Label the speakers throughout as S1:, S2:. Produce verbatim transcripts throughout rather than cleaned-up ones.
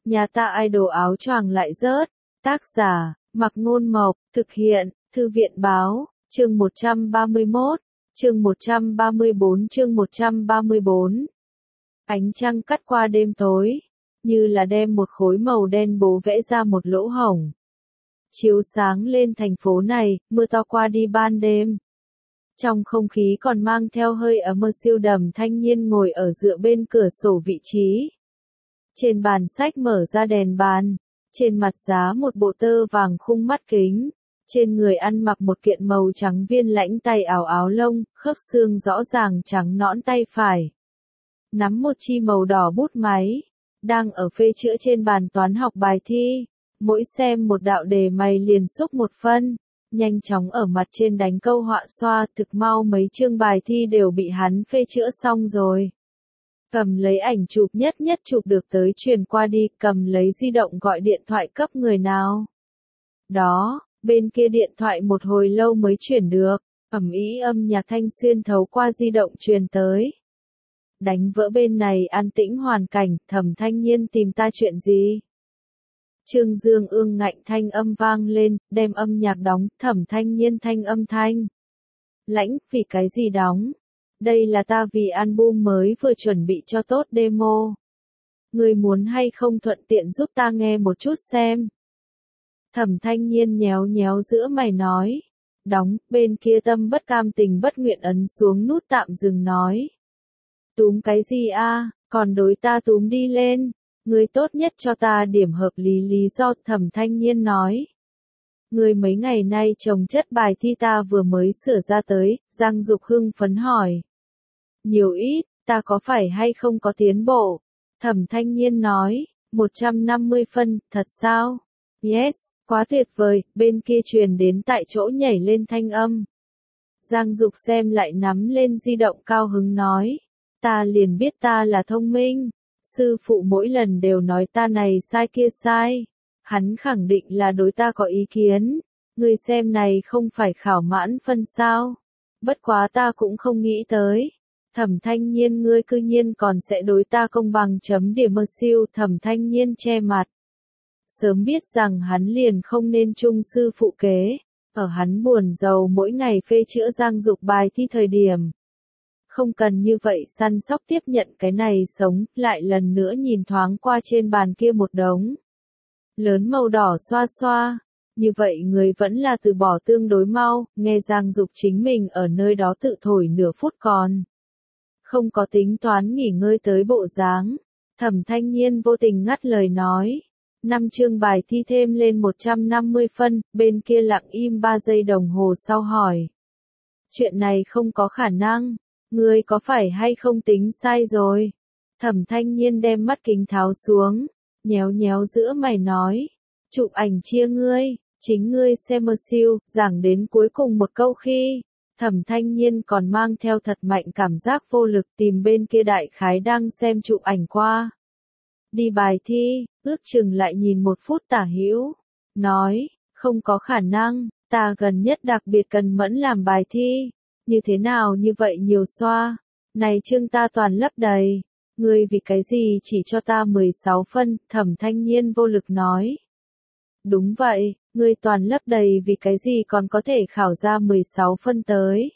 S1: Nhà ta idol áo choàng lại rớt. Tác giả, Mặc Ngôn Mộc, thực hiện, Thư viện Báo, chương một trăm ba mươi mốt, chương một trăm ba mươi bốn chương một trăm ba mươi bốn. Ánh trăng cắt qua đêm tối, như là đem một khối màu đen bố vẽ ra một lỗ hổng. Chiếu sáng lên thành phố này, mưa to qua đi ban đêm. Trong không khí còn mang theo hơi ấm mơ siêu đầm thanh niên ngồi ở dựa bên cửa sổ vị trí. Trên bàn sách mở ra đèn bàn, trên mặt giá một bộ tơ vàng khung mắt kính, trên người ăn mặc một kiện màu trắng viên lãnh tay áo áo lông, khớp xương rõ ràng trắng nõn tay phải. Nắm một chi màu đỏ bút máy, đang ở phê chữa trên bàn toán học bài thi, mỗi xem một đạo đề mày liền xúc một phân, nhanh chóng ở mặt trên đánh câu họa xoa, thực mau mấy chương bài thi đều bị hắn phê chữa xong rồi. Cầm lấy ảnh chụp nhất nhất chụp được tới truyền qua đi, cầm lấy di động gọi điện thoại cấp người nào. Đó, bên kia điện thoại một hồi lâu mới chuyển được, ầm ĩ âm nhạc thanh xuyên thấu qua di động truyền tới. Đánh vỡ bên này an tĩnh hoàn cảnh, Thẩm Thanh Nhiên tìm ta chuyện gì? Trương Dương ương ngạnh thanh âm vang lên, đem âm nhạc đóng, Thẩm Thanh Nhiên thanh âm thanh. Lãnh, vì cái gì đóng? Đây là ta vì album mới vừa chuẩn bị cho tốt demo. Người muốn hay không thuận tiện giúp ta nghe một chút xem. Thẩm Thanh Nhiên nhéo nhéo giữa mày nói. Đóng, bên kia tâm bất cam tình bất nguyện ấn xuống nút tạm dừng nói. Túm cái gì a, còn đối ta túm đi lên. Người tốt nhất cho ta điểm hợp lý lý do, Thẩm Thanh Nhiên nói. Người mấy ngày nay trồng chất bài thi ta vừa mới sửa ra tới, Giang Dục hưng phấn hỏi. Nhiều ít, ta có phải hay không có tiến bộ? Thẩm Thanh Nhiên nói, một trăm năm mươi phân, thật sao? Yes, quá tuyệt vời, bên kia truyền đến tại chỗ nhảy lên thanh âm. Giang Dục xem lại nắm lên di động cao hứng nói, ta liền biết ta là thông minh, sư phụ mỗi lần đều nói ta này sai kia sai, hắn khẳng định là đối ta có ý kiến, người xem này không phải khảo mãn phân sao, bất quá ta cũng không nghĩ tới. Thẩm Thanh Nhiên ngươi cư nhiên còn sẽ đối ta công bằng chấm điểm mơ siêu, Thẩm Thanh Nhiên che mặt. Sớm biết rằng hắn liền không nên chung sư phụ kế, ở hắn buồn giàu mỗi ngày phê chữa Giang Dục bài thi thời điểm. Không cần như vậy săn sóc tiếp nhận cái này sống, lại lần nữa nhìn thoáng qua trên bàn kia một đống. Lớn màu đỏ xoa xoa, như vậy người vẫn là từ bỏ tương đối mau, nghe Giang Dục chính mình ở nơi đó tự thổi nửa phút còn. Không có tính toán nghỉ ngơi tới bộ dáng. Thẩm Thanh Nhiên vô tình ngắt lời nói. Năm chương bài thi thêm lên một trăm năm mươi phân, bên kia lặng im ba giây đồng hồ sau hỏi. Chuyện này không có khả năng, ngươi có phải hay không tính sai rồi? Thẩm Thanh Nhiên đem mắt kính tháo xuống, nhéo nhéo giữa mày nói. Chụp ảnh chia ngươi, chính ngươi xem mơ siêu, giảng đến cuối cùng một câu khi. Thẩm Thanh Nhiên còn mang theo thật mạnh cảm giác vô lực tìm bên kia đại khái đang xem chụp ảnh qua. Đi bài thi, ước chừng lại nhìn một phút tả hữu. Nói, không có khả năng, ta gần nhất đặc biệt cần mẫn làm bài thi. Như thế nào như vậy nhiều xoa. Này chương ta toàn lấp đầy. Ngươi vì cái gì chỉ cho ta mười sáu phân, Thẩm Thanh Nhiên vô lực nói. Đúng vậy, ngươi toàn lấp đầy vì cái gì còn có thể khảo ra mười sáu phân tới.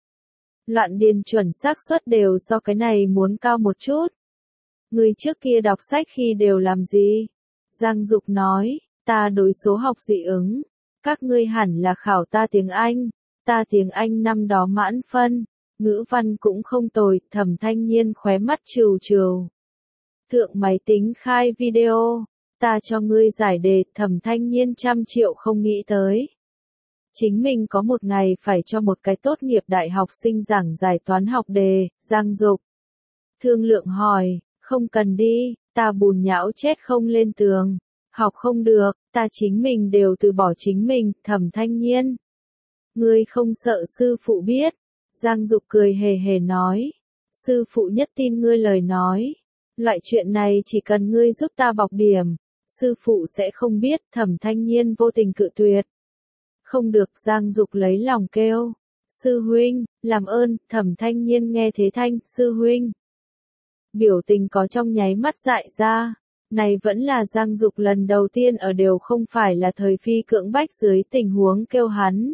S1: Loạn điền chuẩn xác suất đều so cái này muốn cao một chút. Ngươi trước kia đọc sách khi đều làm gì? Giang Dục nói, ta đối số học dị ứng. Các ngươi hẳn là khảo ta tiếng Anh. Ta tiếng Anh năm đó mãn phân. Ngữ văn cũng không tồi, Thẩm Thanh Nhiên khóe mắt trừu trừu. Thượng máy tính khai video. Ta cho ngươi giải đề, Thẩm Thanh Nhiên trăm triệu không nghĩ tới. Chính mình có một ngày phải cho một cái tốt nghiệp đại học sinh giảng giải toán học đề, Giang Dục. Thương lượng hỏi, không cần đi, ta bùn nhão chết không lên tường. Học không được, ta chính mình đều từ bỏ chính mình, Thẩm Thanh Nhiên. Ngươi không sợ sư phụ biết. Giang Dục cười hề hề nói. Sư phụ nhất tin ngươi lời nói. Loại chuyện này chỉ cần ngươi giúp ta bọc điểm. Sư phụ sẽ không biết, Thẩm Thanh Nhiên vô tình cự tuyệt. Không được, Giang Dục lấy lòng kêu. Sư huynh, làm ơn, Thẩm Thanh Nhiên nghe thế thanh, sư huynh. Biểu tình có trong nháy mắt dại ra. Này vẫn là Giang Dục lần đầu tiên ở đều không phải là thời phi cưỡng bách dưới tình huống kêu hắn.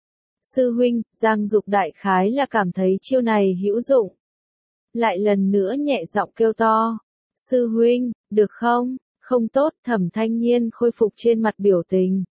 S1: Sư huynh, Giang Dục đại khái là cảm thấy chiêu này hữu dụng. Lại lần nữa nhẹ giọng kêu to. Sư huynh, được không? Không tốt, Thẩm Thanh Nhiên khôi phục trên mặt biểu tình.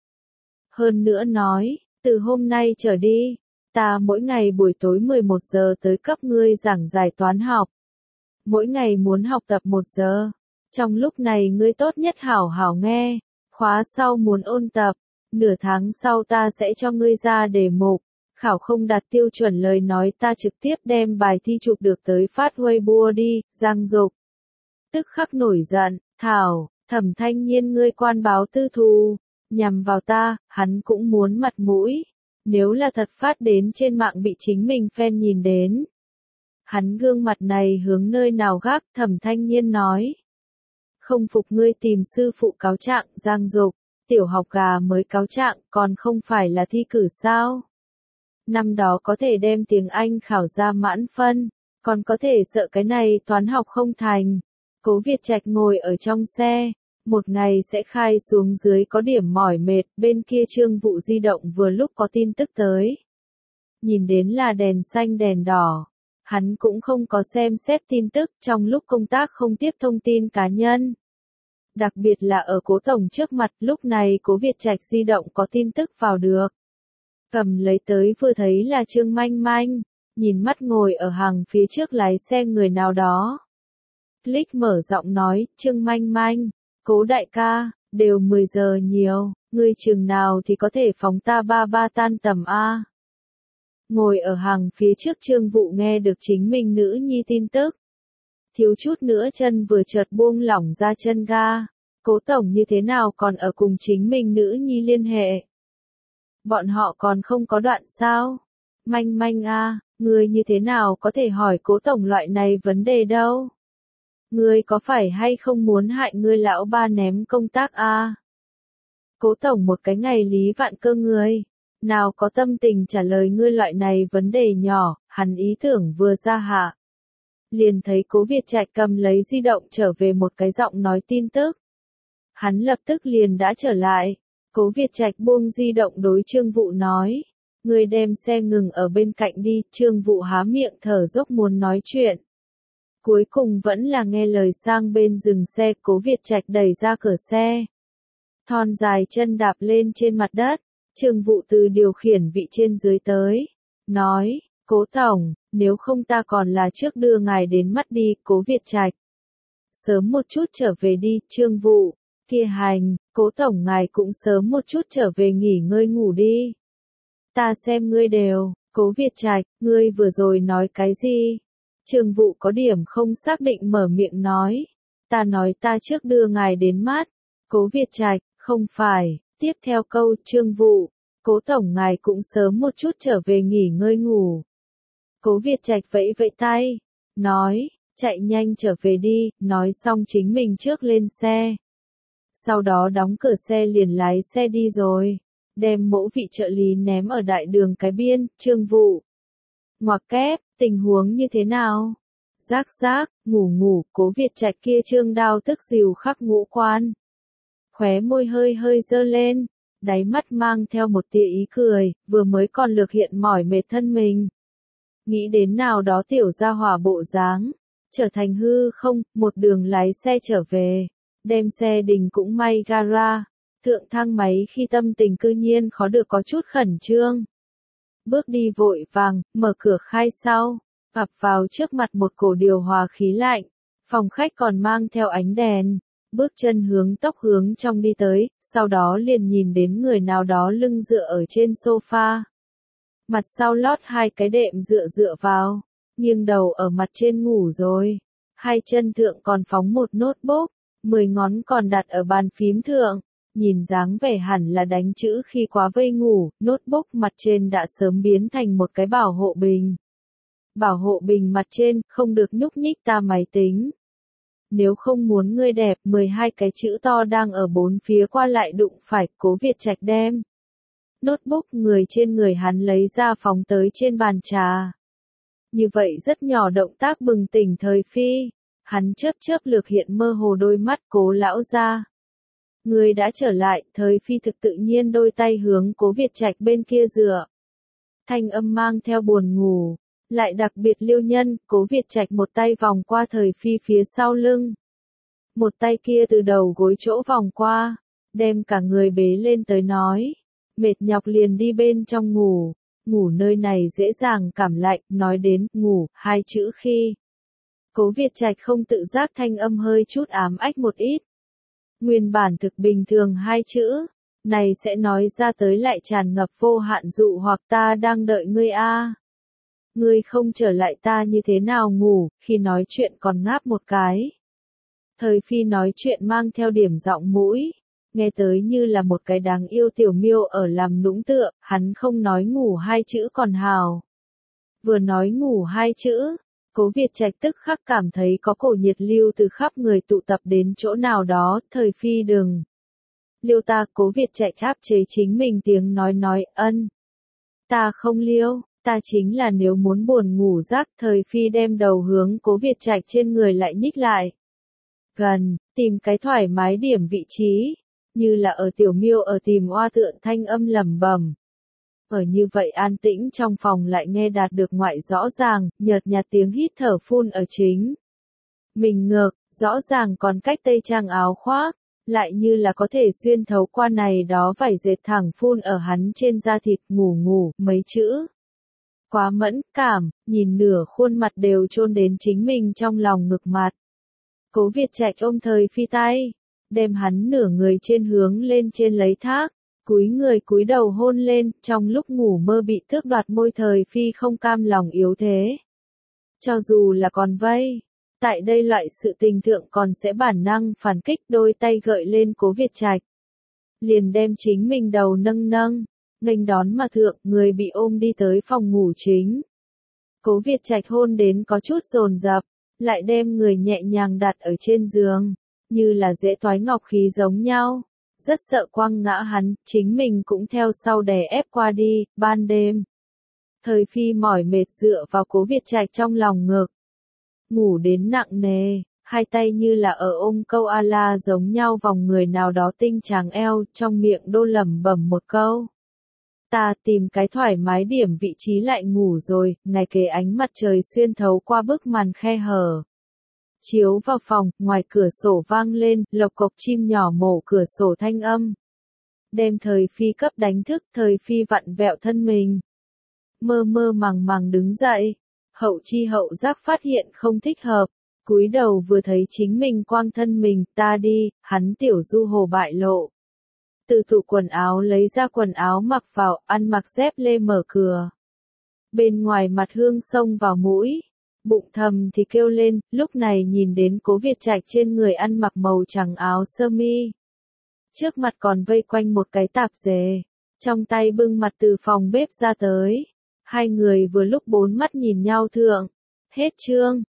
S1: Hơn nữa nói, từ hôm nay trở đi, ta mỗi ngày buổi tối mười một giờ tới cấp ngươi giảng giải toán học. Mỗi ngày muốn học tập một giờ. Trong lúc này ngươi tốt nhất hảo hảo nghe. Khóa sau muốn ôn tập. Nửa tháng sau ta sẽ cho ngươi ra đề mục. Khảo không đạt tiêu chuẩn lời nói ta trực tiếp đem bài thi chụp được tới phát Weibo đi, Giang Dục. Tức khắc nổi giận, Thảo, Thẩm Thanh Nhiên ngươi quan báo tư thù, nhằm vào ta, hắn cũng muốn mặt mũi. Nếu là thật phát đến trên mạng bị chính mình fan nhìn đến. Hắn gương mặt này hướng nơi nào gác, Thẩm Thanh Nhiên nói. Không phục ngươi tìm sư phụ cáo trạng, Giang Dục, tiểu học gà mới cáo trạng, còn không phải là thi cử sao? Năm đó có thể đem tiếng Anh khảo ra mãn phân, còn có thể sợ cái này toán học không thành. Cố Việt Trạch ngồi ở trong xe, một ngày sẽ khai xuống dưới có điểm mỏi mệt, bên kia Trương Vụ di động vừa lúc có tin tức tới. Nhìn đến là đèn xanh đèn đỏ, hắn cũng không có xem xét tin tức, trong lúc công tác không tiếp thông tin cá nhân. Đặc biệt là ở Cố tổng trước mặt, lúc này Cố Việt Trạch di động có tin tức vào được. Cầm lấy tới vừa thấy là Trương Manh Manh, nhìn mắt ngồi ở hàng phía trước lái xe người nào đó. Click mở giọng nói, Trương Manh Manh, Cố đại ca, đều mười giờ nhiều, ngươi chừng nào thì có thể phóng ta ba ba tan tầm A. Ngồi ở hàng phía trước Trương Vụ nghe được chính mình nữ nhi tin tức. Thiếu chút nữa chân vừa chợt buông lỏng ra chân ga. Cố tổng như thế nào còn ở cùng chính mình nữ nhi liên hệ. Bọn họ còn không có đoạn sao? Manh Manh a, ngươi như thế nào có thể hỏi Cố tổng loại này vấn đề đâu? Ngươi có phải hay không muốn hại ngươi lão ba ném công tác a? Cố tổng một cái ngày lý vạn cơ người, nào có tâm tình trả lời ngươi loại này vấn đề nhỏ, hắn ý tưởng vừa ra hạ. Liền thấy Cố Việt Trạch cầm lấy di động trở về một cái giọng nói tin tức. Hắn lập tức liền đã trở lại. Cố Việt Trạch buông di động đối Trương Vụ nói. Ngươi đem xe ngừng ở bên cạnh đi, Trương Vụ há miệng thở dốc muốn nói chuyện. Cuối cùng vẫn là nghe lời sang bên dừng xe, Cố Việt Trạch đẩy ra cửa xe. Thon dài chân đạp lên trên mặt đất, Trương Vụ từ điều khiển vị trên dưới tới. Nói, Cố tổng, nếu không ta còn là trước đưa ngài đến mắt đi, Cố Việt Trạch. Sớm một chút trở về đi, Trương Vụ. Kia hành, Cố tổng ngài cũng sớm một chút trở về nghỉ ngơi ngủ đi. Ta xem ngươi đều, Cố Việt Trạch, ngươi vừa rồi nói cái gì? Trương Vụ có điểm không xác định mở miệng nói. Ta nói ta trước đưa ngài đến mắt. Cố Việt Trạch, không phải, tiếp theo câu Trương Vụ. Cố tổng ngài cũng sớm một chút trở về nghỉ ngơi ngủ. Cố Việt Trạch vẫy vẫy tay, nói, chạy nhanh trở về đi, nói xong chính mình trước lên xe. Sau đó đóng cửa xe liền lái xe đi rồi, đem mẫu vị trợ lý ném ở đại đường cái biên, Trương Vụ. Ngoặc kép, tình huống như thế nào? Rác rác, ngủ ngủ, Cố Việt Trạch kia trương đao tức dìu khắc ngũ quan. Khóe môi hơi hơi dơ lên, đáy mắt mang theo một tia ý cười, vừa mới còn lược hiện mỏi mệt thân mình. Nghĩ đến nào đó tiểu gia hỏa bộ dáng, trở thành hư không, một đường lái xe trở về, đem xe đình cũng may gara, thượng thang máy khi tâm tình cư nhiên khó được có chút khẩn trương. Bước đi vội vàng, mở cửa khai sau, ập vào trước mặt một cổ điều hòa khí lạnh, phòng khách còn mang theo ánh đèn, bước chân hướng tốc hướng trong đi tới, sau đó liền nhìn đến người nào đó lưng dựa ở trên sofa. Mặt sau lót hai cái đệm dựa dựa vào, nghiêng đầu ở mặt trên ngủ rồi. Hai chân thượng còn phóng một notebook, mười ngón còn đặt ở bàn phím thượng. Nhìn dáng vẻ hẳn là đánh chữ khi quá vây ngủ, notebook mặt trên đã sớm biến thành một cái bảo hộ bình. Bảo hộ bình mặt trên, không được nhúc nhích ta máy tính. Nếu không muốn ngươi đẹp, mười hai cái chữ to đang ở bốn phía qua lại đụng phải, Cố Việt Trạch đem. Notebook người trên người hắn lấy ra phóng tới trên bàn trà. Như vậy rất nhỏ động tác bừng tỉnh thời phi. Hắn chớp chớp lược hiện mơ hồ đôi mắt. Cố lão gia, người đã trở lại. Thời phi thực tự nhiên đôi tay hướng Cố Việt Trạch bên kia dựa. Thanh âm mang theo buồn ngủ, lại đặc biệt liêu nhân. Cố Việt Trạch một tay vòng qua Thời phi phía sau lưng, một tay kia từ đầu gối chỗ vòng qua, đem cả người bế lên tới nói, mệt nhọc liền đi bên trong ngủ. Ngủ nơi này dễ dàng cảm lạnh. Nói đến ngủ hai chữ khi Cố Việt Trạch không tự giác thanh âm hơi chút ám ách một ít. Nguyên bản thực bình thường hai chữ này sẽ nói ra tới lại tràn ngập vô hạn dụ hoặc. Ta đang đợi ngươi a. Ngươi không trở lại ta như thế nào ngủ. Khi nói chuyện còn ngáp một cái. Thời phi nói chuyện mang theo điểm giọng mũi, nghe tới như là một cái đáng yêu tiểu miêu ở làm nũng tựa. Hắn không nói ngủ hai chữ còn hào, vừa nói ngủ hai chữ, Cố Việt Trạch tức khắc cảm thấy có cổ nhiệt lưu từ khắp người tụ tập đến chỗ nào đó. Thời phi đừng liêu ta. Cố Việt Trạch áp chế chính mình tiếng nói nói ân. Ta không liêu, ta chính là nếu muốn buồn ngủ giấc. Thời phi đem đầu hướng Cố Việt Trạch trên người lại nhích lại gần, tìm cái thoải mái điểm vị trí, như là ở tiểu miêu ở tìm oa tựa. Thanh âm lẩm bẩm. Ở như vậy an tĩnh trong phòng lại nghe đạt được ngoại rõ ràng, nhợt nhạt tiếng hít thở phun ở chính mình ngược, rõ ràng còn cách tây trang áo khoác, lại như là có thể xuyên thấu qua này đó vải dệt thẳng phun ở hắn trên da thịt. Ngủ ngủ, mấy chữ quá mẫn cảm, nhìn nửa khuôn mặt đều chôn đến chính mình trong lòng ngực mặt. Cố Việt Trạch ôm Thời phi tay, đem hắn nửa người trên hướng lên trên lấy thác, cúi người cúi đầu hôn lên. Trong lúc ngủ mơ bị tước đoạt môi, Thời phi không cam lòng yếu thế. Cho dù là còn vây, tại đây loại sự tình thượng còn sẽ bản năng phản kích. Đôi tay gợi lên Cố Việt Trạch, liền đem chính mình đầu nâng nâng, nghênh đón mà thượng. Người bị ôm đi tới phòng ngủ chính. Cố Việt Trạch hôn đến có chút dồn dập, lại đem người nhẹ nhàng đặt ở trên giường, như là dễ toái ngọc khí giống nhau. Rất sợ quăng ngã hắn, chính mình cũng theo sau đè ép qua đi. Ban đêm, Thời phi mỏi mệt dựa vào Cố Việt Trạch trong lòng ngực, ngủ đến nặng nề, hai tay như là ở ôm câu a la giống nhau vòng người nào đó tinh tráng eo, trong miệng đô lẩm bẩm một câu. Ta tìm cái thoải mái điểm vị trí lại ngủ rồi. Ngày kế ánh mặt trời xuyên thấu qua bức màn khe hở, chiếu vào phòng. Ngoài cửa sổ vang lên lộc cộc chim nhỏ mổ cửa sổ thanh âm, đem Thời phi cấp đánh thức. Thời phi vặn vẹo thân mình, mơ mơ màng màng đứng dậy, hậu chi hậu giác phát hiện không thích hợp, cúi đầu vừa thấy chính mình quang thân mình. Ta đi, hắn tiểu du hồ bại lộ, từ tủ quần áo lấy ra quần áo mặc vào, ăn mặc dép lê mở cửa. Bên ngoài mặt hương xông vào mũi, bụng thầm thì kêu lên. Lúc này nhìn đến Cố Việt Trạch trên người ăn mặc màu trắng áo sơ mi, trước mặt còn vây quanh một cái tạp dề, trong tay bưng mặt từ phòng bếp ra tới. Hai người vừa lúc bốn mắt nhìn nhau thượng. Hết chương.